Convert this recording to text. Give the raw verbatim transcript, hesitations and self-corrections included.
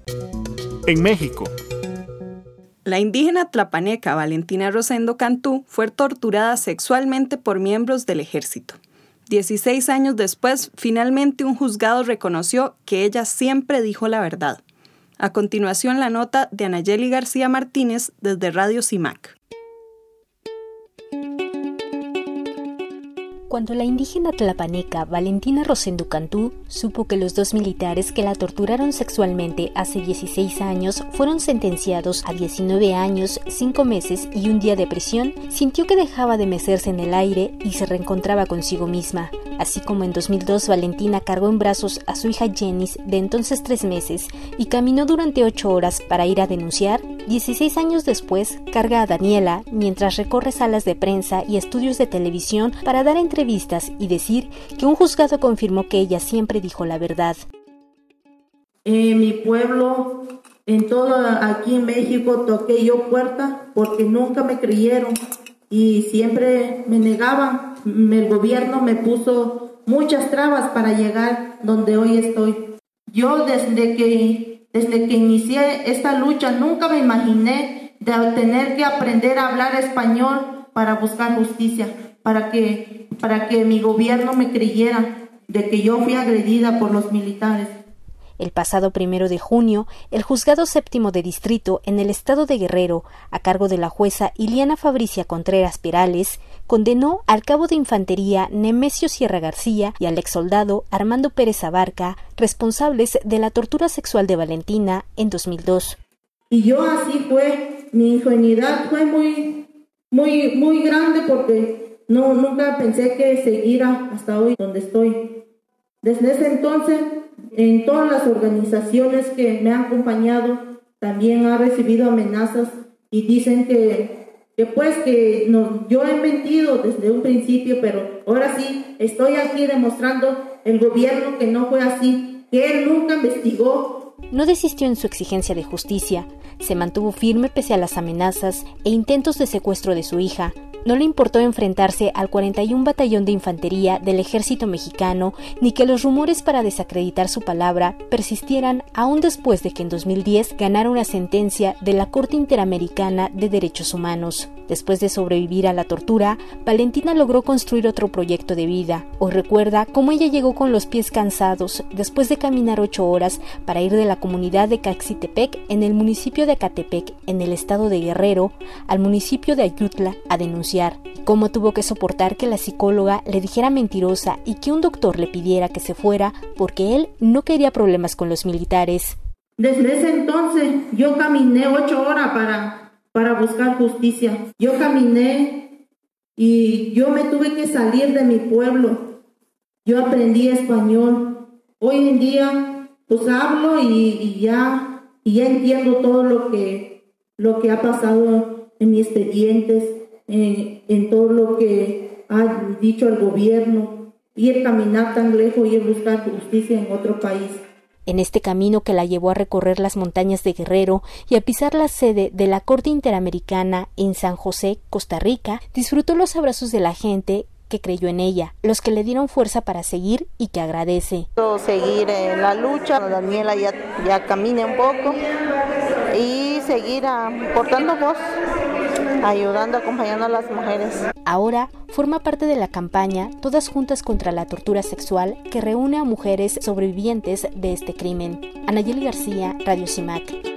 En México. La indígena tlapaneca Valentina Rosendo Cantú fue torturada sexualmente por miembros del ejército. dieciséis años después, finalmente un juzgado reconoció que ella siempre dijo la verdad. A continuación, la nota de Anayeli García Martínez desde Radio CIMAC. Cuando la indígena tlapaneca Valentina Rosendo Cantú supo que los dos militares que la torturaron sexualmente hace dieciséis años fueron sentenciados a diecinueve años, cinco meses y un día de prisión, sintió que dejaba de mecerse en el aire y se reencontraba consigo misma. Así como en dos mil dos Valentina cargó en brazos a su hija Jenis, de entonces tres meses, y caminó durante ocho horas para ir a denunciar, dieciséis años después carga a Daniela mientras recorre salas de prensa y estudios de televisión para dar entrevistas y decir que un juzgado confirmó que ella siempre dijo la verdad. En mi pueblo, en todo aquí en México, toqué yo puerta porque nunca me creyeron y siempre me negaban. El gobierno me puso muchas trabas para llegar donde hoy estoy. Yo desde que, desde que inicié esta lucha nunca me imaginé de tener que aprender a hablar español para buscar justicia, para que, para que mi gobierno me creyera de que yo fui agredida por los militares. El pasado primero de junio, el Juzgado Séptimo de Distrito en el estado de Guerrero, a cargo de la jueza Iliana Fabricia Contreras Perales, condenó al cabo de infantería Nemesio Sierra García y al exsoldado Armando Pérez Abarca, responsables de la tortura sexual de Valentina en dos mil dos. Y yo así fue, mi ingenuidad fue muy, muy, muy grande porque no, nunca pensé que seguiría hasta hoy donde estoy. Desde ese entonces, en todas las organizaciones que me han acompañado, también ha recibido amenazas y dicen que, que pues que no, yo he mentido desde un principio, pero ahora sí estoy aquí demostrando el gobierno que no fue así, que él nunca investigó. No desistió en su exigencia de justicia, se mantuvo firme pese a las amenazas e intentos de secuestro de su hija. No le importó enfrentarse al cuarenta y uno Batallón de Infantería del Ejército Mexicano, ni que los rumores para desacreditar su palabra persistieran aún después de que en dos mil diez ganara una sentencia de la Corte Interamericana de Derechos Humanos. Después de sobrevivir a la tortura, Valentina logró construir otro proyecto de vida. Hoy recuerda cómo ella llegó con los pies cansados después de caminar ocho horas para ir de la comunidad de Caxitepec, en el municipio de Acatepec, en el estado de Guerrero, al municipio de Ayutla a denunciar. Cómo tuvo que soportar que la psicóloga le dijera mentirosa y que un doctor le pidiera que se fuera porque él no quería problemas con los militares. Desde ese entonces yo caminé ocho horas para, para buscar justicia. Yo caminé y yo me tuve que salir de mi pueblo. Yo aprendí español. Hoy en día pues hablo y, y, ya, y ya entiendo todo lo que, lo que ha pasado en mis expedientes. En, en todo lo que ha dicho el gobierno, y el caminar tan lejos y el buscar justicia en otro país. En este camino que la llevó a recorrer las montañas de Guerrero y a pisar la sede de la Corte Interamericana en San José, Costa Rica, disfrutó los abrazos de la gente que creyó en ella, los que le dieron fuerza para seguir y que agradece. Seguir en la lucha, Daniela ya, ya camine un poco y seguir aportando voz, ayudando, acompañando a las mujeres. Ahora forma parte de la campaña Todas Juntas contra la Tortura Sexual, que reúne a mujeres sobrevivientes de este crimen. Anayeli García, Radio CIMAC.